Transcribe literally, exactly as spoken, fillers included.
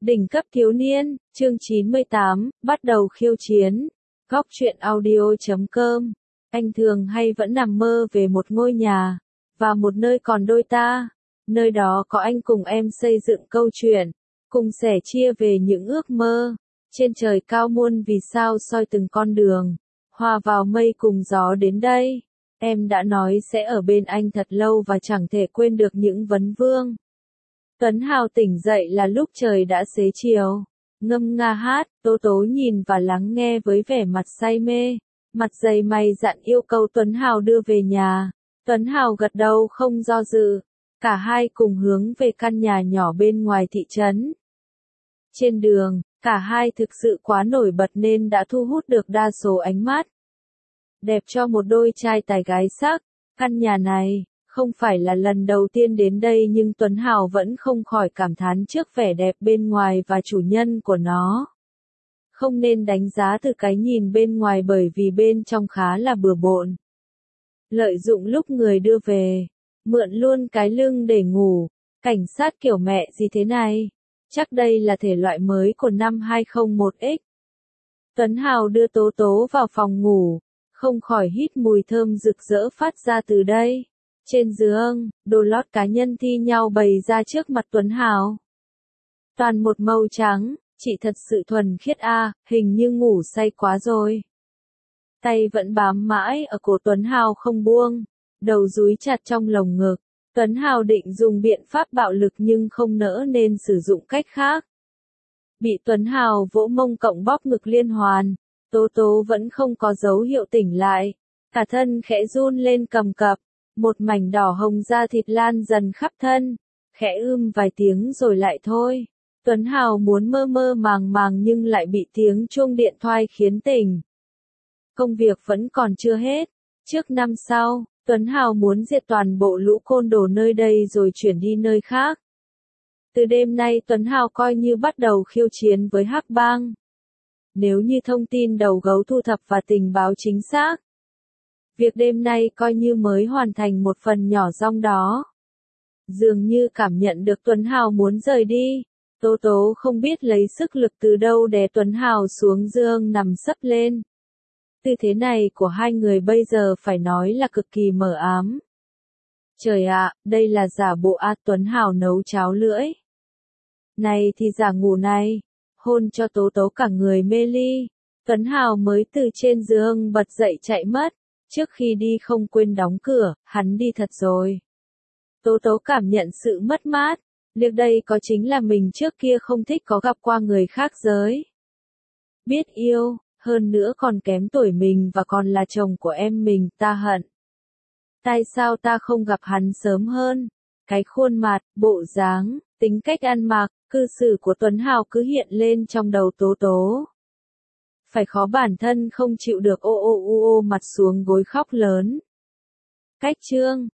Đỉnh cấp thiếu niên, chương chín mươi tám, bắt đầu khiêu chiến. Góc truyện audio chấm com. Anh thường hay vẫn nằm mơ về một ngôi nhà, và một nơi còn đôi ta. Nơi đó có anh cùng em xây dựng câu chuyện, cùng sẻ chia về những ước mơ. Trên trời cao muôn vì sao soi từng con đường, hòa vào mây cùng gió đến đây. Em đã nói sẽ ở bên anh thật lâu và chẳng thể quên được những vấn vương. Tuấn Hào tỉnh dậy là lúc trời đã xế chiều. Ngâm nga hát, Tố Tố nhìn và lắng nghe với vẻ mặt say mê. Mặt dày mày dặn yêu cầu Tuấn Hào đưa về nhà. Tuấn Hào gật đầu không do dự. Cả hai cùng hướng về căn nhà nhỏ bên ngoài thị trấn. Trên đường, cả hai thực sự quá nổi bật nên đã thu hút được đa số ánh mắt. Đẹp cho một đôi trai tài gái sắc. Căn nhà này không phải là lần đầu tiên đến đây nhưng Tuấn Hào vẫn không khỏi cảm thán trước vẻ đẹp bên ngoài và chủ nhân của nó. Không nên đánh giá từ cái nhìn bên ngoài bởi vì bên trong khá là bừa bộn. Lợi dụng lúc người đưa về, mượn luôn cái lưng để ngủ, cảnh sát kiểu mẹ gì thế này? Chắc đây là thể loại mới của năm hai không một x. Tuấn Hào đưa Tố Tố vào phòng ngủ, không khỏi hít mùi thơm rực rỡ phát ra từ đây. Trên giường, đồ lót cá nhân thi nhau bày ra trước mặt Tuấn Hào. Toàn một màu trắng, chị thật sự thuần khiết a, hình như ngủ say quá rồi. Tay vẫn bám mãi ở cổ Tuấn Hào không buông, đầu dúi chặt trong lồng ngực. Tuấn Hào định dùng biện pháp bạo lực nhưng không nỡ nên sử dụng cách khác. Bị Tuấn Hào vỗ mông cộng bóp ngực liên hoàn, Tố Tố vẫn không có dấu hiệu tỉnh lại. Cả thân khẽ run lên cầm cập. Một mảnh đỏ hồng da thịt lan dần khắp thân, khẽ ưm vài tiếng rồi lại thôi. Tuấn Hào muốn mơ mơ màng màng nhưng lại bị tiếng chuông điện thoại khiến tỉnh. Công việc vẫn còn chưa hết. Trước năm sau, Tuấn Hào muốn diệt toàn bộ lũ côn đồ nơi đây rồi chuyển đi nơi khác. Từ đêm nay Tuấn Hào coi như bắt đầu khiêu chiến với Hắc Bang. Nếu như thông tin đầu gấu thu thập và tình báo chính xác, việc đêm nay coi như mới hoàn thành một phần nhỏ trong đó. Dường như cảm nhận được Tuấn Hào muốn rời đi, Tố Tố không biết lấy sức lực từ đâu đè Tuấn Hào xuống giường nằm sấp lên. Tư thế này của hai người bây giờ phải nói là cực kỳ mờ ám. Trời ạ, đây là giả bộ a Tuấn Hào nấu cháo lưỡi. Này thì giả ngủ này, hôn cho Tố Tố cả người mê ly. Tuấn Hào mới từ trên giường bật dậy chạy mất. Trước khi đi không quên đóng cửa, hắn đi thật rồi. Tố Tố cảm nhận sự mất mát. Liếc đây có chính là mình trước kia không thích có gặp qua người khác giới. Biết yêu, hơn nữa còn kém tuổi mình và còn là chồng của em mình, ta hận. Tại sao ta không gặp hắn sớm hơn? Cái khuôn mặt, bộ dáng, tính cách ăn mặc, cư xử của Tuấn Hào cứ hiện lên trong đầu Tố Tố. Phải khó bản thân không chịu được ô ô u ô mặt xuống gối khóc lớn. Cách chương,